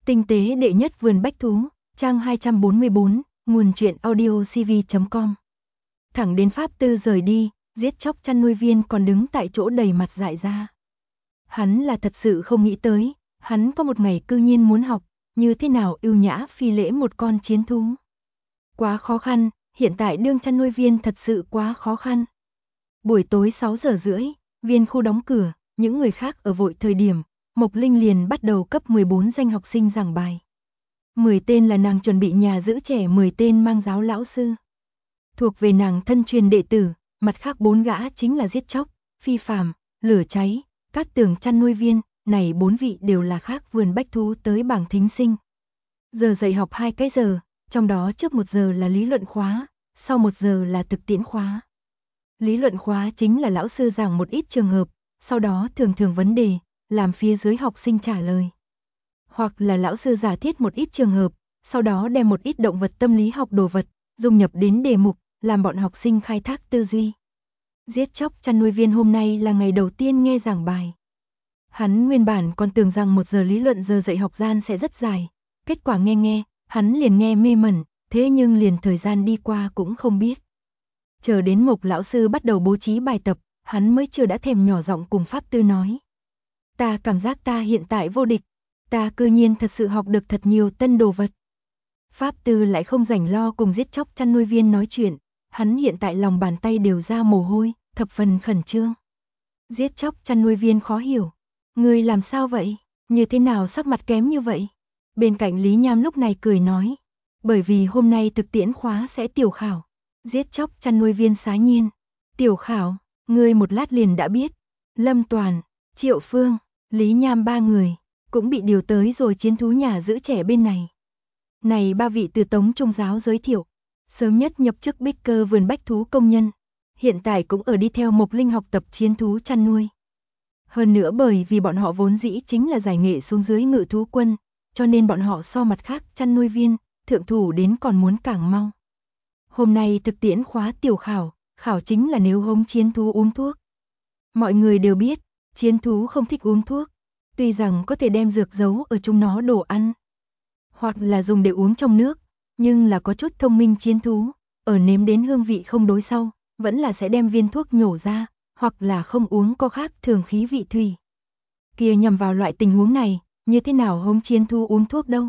Tinh tế đệ nhất vườn bách thú, trang 244, nguồn truyện audio cv.com. Thẳng đến Pháp Tư rời đi, giết chóc chăn nuôi viên còn đứng tại chỗ đầy mặt dại ra. Hắn là thật sự không nghĩ tới, hắn có một ngày cư nhiên muốn học, như thế nào ưu nhã phi lễ một con chiến thú. Quá khó khăn, hiện tại đương chăn nuôi viên thật sự quá khó khăn. Buổi tối 6 giờ rưỡi, viên khu đóng cửa, những người khác ở vội thời điểm, Mộc Linh liền bắt đầu cấp 14 danh học sinh giảng bài. 10 tên là nàng chuẩn bị nhà giữ trẻ, 10 tên mang giáo lão sư. Thuộc về nàng thân truyền đệ tử, mặt khác 4 gã chính là giết chóc, phi phàm, lửa cháy, cát tường chăn nuôi viên, này 4 vị đều là khác vườn bách thú tới bảng thính sinh. Giờ dạy học 2 cái giờ, trong đó trước 1 giờ là lý luận khóa, sau 1 giờ là thực tiễn khóa. Lý luận khóa chính là lão sư giảng một ít trường hợp, sau đó thường vấn đề, làm phía dưới học sinh trả lời. Hoặc là lão sư giả thiết một ít trường hợp, sau đó đem một ít động vật tâm lý học đồ vật, dung nhập đến đề mục, làm bọn học sinh khai thác tư duy. Giết chóc chăn nuôi viên hôm nay là ngày đầu tiên nghe giảng bài. Hắn nguyên bản còn tưởng rằng 1 giờ lý luận giờ dạy học gian sẽ rất dài, kết quả nghe, hắn liền nghe mê mẩn, thế nhưng liền thời gian đi qua cũng không biết. Chờ đến Mộc lão sư bắt đầu bố trí bài tập, hắn mới chưa đã thèm nhỏ giọng cùng Pháp Tư nói. Ta cảm giác ta hiện tại vô địch, ta cư nhiên thật sự học được thật nhiều tân đồ vật. Pháp Tư lại không rảnh lo cùng giết chóc chăn nuôi viên nói chuyện, hắn hiện tại lòng bàn tay đều ra mồ hôi, thập phần khẩn trương. Giết chóc chăn nuôi viên khó hiểu, người làm sao vậy, như thế nào sắc mặt kém như vậy? Bên cạnh Lý Nham lúc này cười nói, bởi vì hôm nay thực tiễn khóa sẽ tiểu khảo. Giết chóc chăn nuôi viên xá nhiên, tiểu khảo, ngươi một lát liền đã biết. Lâm Toàn, Triệu Phương, Lý Nham 3 người cũng bị điều tới rồi chiến thú nhà giữ trẻ bên này. Này 3 vị từ Tống Trung giáo giới thiệu, sớm nhất nhập chức bích cơ vườn bách thú công nhân, hiện tại cũng ở đi theo Mộc Linh học tập chiến thú chăn nuôi. Hơn nữa bởi vì bọn họ vốn dĩ chính là giải nghệ xuống dưới ngự thú quân, cho nên bọn họ so mặt khác chăn nuôi viên, thượng thủ đến còn muốn càng mau. Hôm nay thực tiễn khóa tiểu khảo, khảo chính là nếu hống chiến thú uống thuốc. Mọi người đều biết, chiến thú không thích uống thuốc, tuy rằng có thể đem dược giấu ở chúng nó đồ ăn, hoặc là dùng để uống trong nước, nhưng là có chút thông minh chiến thú, ở nếm đến hương vị không đối sau, vẫn là sẽ đem viên thuốc nhổ ra, hoặc là không uống có khác thường khí vị thủy. Kia nhằm vào loại tình huống này, như thế nào hống chiến thú uống thuốc đâu?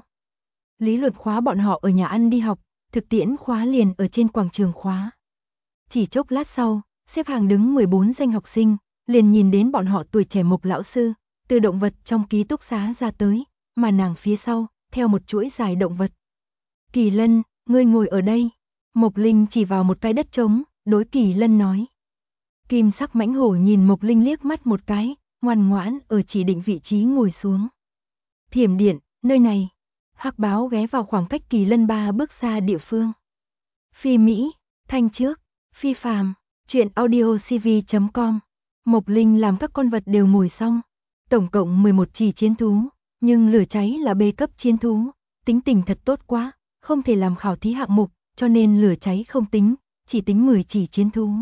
Lý luận khóa bọn họ ở nhà ăn đi học, thực tiễn khóa liền ở trên quảng trường khóa. Chỉ chốc lát sau, xếp hàng đứng 14 danh học sinh, liền nhìn đến bọn họ tuổi trẻ Mộc lão sư, từ động vật trong ký túc xá ra tới, mà nàng phía sau, theo một chuỗi dài động vật. Kỳ Lân, ngươi ngồi ở đây. Mộc Linh chỉ vào một cái đất trống, đối Kỳ Lân nói. Kim sắc mãnh hổ nhìn Mộc Linh liếc mắt một cái, ngoan ngoãn ở chỉ định vị trí ngồi xuống. Thiểm điện, nơi này. Hắc báo ghé vào khoảng cách Kỳ Lân 3 bước xa địa phương. Phi Mỹ, Thanh trước, Phi Phàm, truyện audio cv.com. Mộc Linh làm các con vật đều ngồi xong. Tổng cộng 11 chỉ chiến thú, nhưng lửa cháy là B cấp chiến thú, tính tình thật tốt quá, không thể làm khảo thí hạng mục, cho nên lửa cháy không tính, chỉ tính 10 chỉ chiến thú.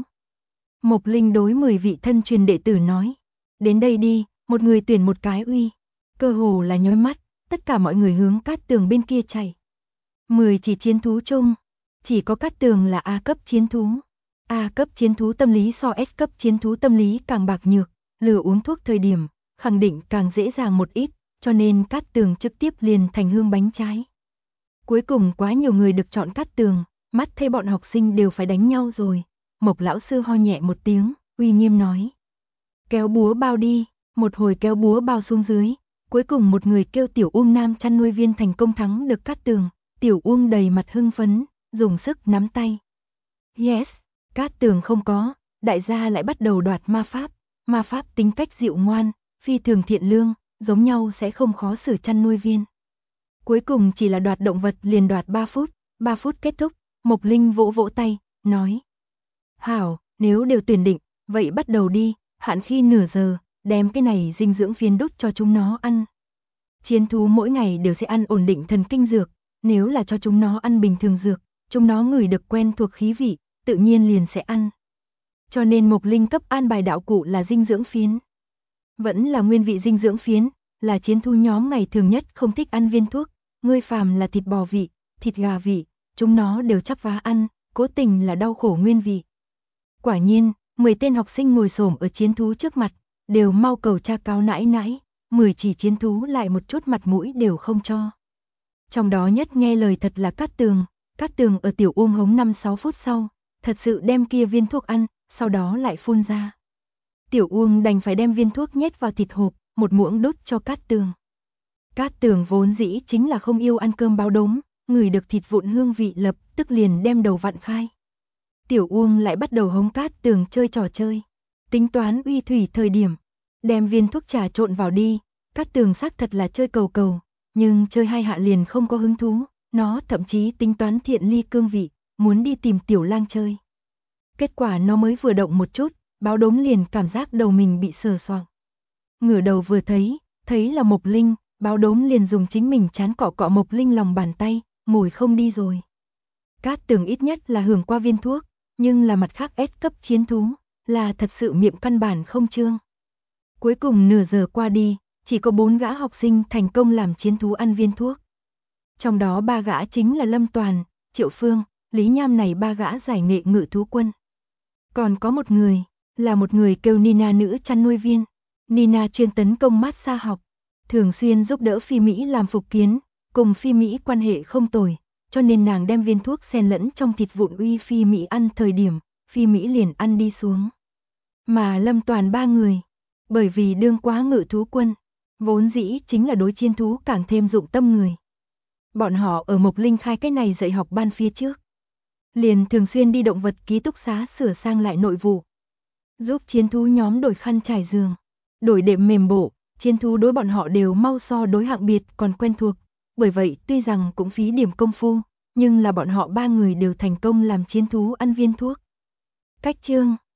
Mộc Linh đối 10 vị thân truyền đệ tử nói, đến đây đi, một người tuyển một cái uy. Cơ hồ là nhói mắt, tất cả mọi người hướng cát tường bên kia chạy. 10 chỉ chiến thú chung, chỉ có cát tường là A cấp chiến thú. A cấp chiến thú tâm lý so S cấp chiến thú tâm lý càng bạc nhược, lừa uống thuốc thời điểm, khẳng định càng dễ dàng một ít, cho nên cát tường trực tiếp liền thành hương bánh trái. Cuối cùng quá nhiều người được chọn cát tường, mắt thấy bọn học sinh đều phải đánh nhau rồi. Mộc lão sư ho nhẹ một tiếng, uy nghiêm nói. Kéo búa bao đi, một hồi kéo búa bao xuống dưới. Cuối cùng một người kêu Tiểu Uông nam chăn nuôi viên thành công thắng được cát tường, Tiểu Uông đầy mặt hưng phấn, dùng sức nắm tay. Yes, cát tường không có, đại gia lại bắt đầu đoạt ma pháp tính cách dịu ngoan, phi thường thiện lương, giống nhau sẽ không khó xử chăn nuôi viên. Cuối cùng chỉ là đoạt động vật liền đoạt 3 phút kết thúc, Mộc Linh vỗ vỗ tay, nói. Hảo, nếu đều tuyển định, vậy bắt đầu đi, hạn khi nửa giờ. Đem cái này dinh dưỡng phiến đút cho chúng nó ăn. Chiến thú mỗi ngày đều sẽ ăn ổn định thần kinh dược, nếu là cho chúng nó ăn bình thường dược, chúng nó ngửi được quen thuộc khí vị, tự nhiên liền sẽ ăn. Cho nên Mộc Linh cấp an bài đạo cụ là dinh dưỡng phiến. Vẫn là nguyên vị dinh dưỡng phiến, là chiến thú nhóm ngày thường nhất không thích ăn viên thuốc, ngươi phàm là thịt bò vị, thịt gà vị, chúng nó đều chắp vá ăn, cố tình là đau khổ nguyên vị. Quả nhiên, 10 tên học sinh ngồi xổm ở chiến thú trước mặt, đều mau cầu cha cáo nãi nãi, 10 chỉ chiến thú lại một chút mặt mũi đều không cho. Trong đó nhất nghe lời thật là Cát Tường ở Tiểu Uông hống 5-6 phút sau, thật sự đem kia viên thuốc ăn, sau đó lại phun ra. Tiểu Uông đành phải đem viên thuốc nhét vào thịt hộp, một muỗng đút cho Cát Tường. Cát Tường vốn dĩ chính là không yêu ăn cơm báo đốm, ngửi được thịt vụn hương vị lập tức liền đem đầu vặn khai. Tiểu Uông lại bắt đầu hống Cát Tường chơi trò chơi, tính toán uy thủy thời điểm, đem viên thuốc trà trộn vào đi. Cát Tường xác thật là chơi cầu, nhưng chơi 2 hạ liền không có hứng thú, nó thậm chí tính toán thiện ly cương vị, muốn đi tìm Tiểu Lang chơi. Kết quả nó mới vừa động một chút, báo đốm liền cảm giác đầu mình bị sờ soạng. Ngửa đầu vừa thấy là Mộc Linh, báo đốm liền dùng chính mình chán cọ cọ Mộc Linh lòng bàn tay, ngồi không đi rồi. Cát Tường ít nhất là hưởng qua viên thuốc, nhưng là mặt khác S cấp chiến thú, là thật sự miệng căn bản không trương. Cuối cùng nửa giờ qua đi, chỉ có 4 gã học sinh thành công làm chiến thú ăn viên thuốc. Trong đó 3 gã chính là Lâm Toàn, Triệu Phương, Lý Nham này 3 gã giải nghệ ngự thú quân. Còn có một người, là một người kêu Nina nữ chăn nuôi viên. Nina chuyên tấn công massage học, thường xuyên giúp đỡ Phi Mỹ làm phục kiến, cùng Phi Mỹ quan hệ không tồi, cho nên nàng đem viên thuốc xen lẫn trong thịt vụn uy Phi Mỹ ăn thời điểm, Phi Mỹ liền ăn đi xuống. Mà Lâm Toàn 3 người, bởi vì đương quá ngự thú quân, vốn dĩ chính là đối chiến thú càng thêm dụng tâm người. Bọn họ ở Mộc Linh khai cái này dạy học ban phía trước, liền thường xuyên đi động vật ký túc xá sửa sang lại nội vụ, giúp chiến thú nhóm đổi khăn trải giường, đổi đệm mềm bộ, chiến thú đối bọn họ đều mau so đối hạng biệt còn quen thuộc, bởi vậy tuy rằng cũng phí điểm công phu, nhưng là bọn họ 3 người đều thành công làm chiến thú ăn viên thuốc. Cách chương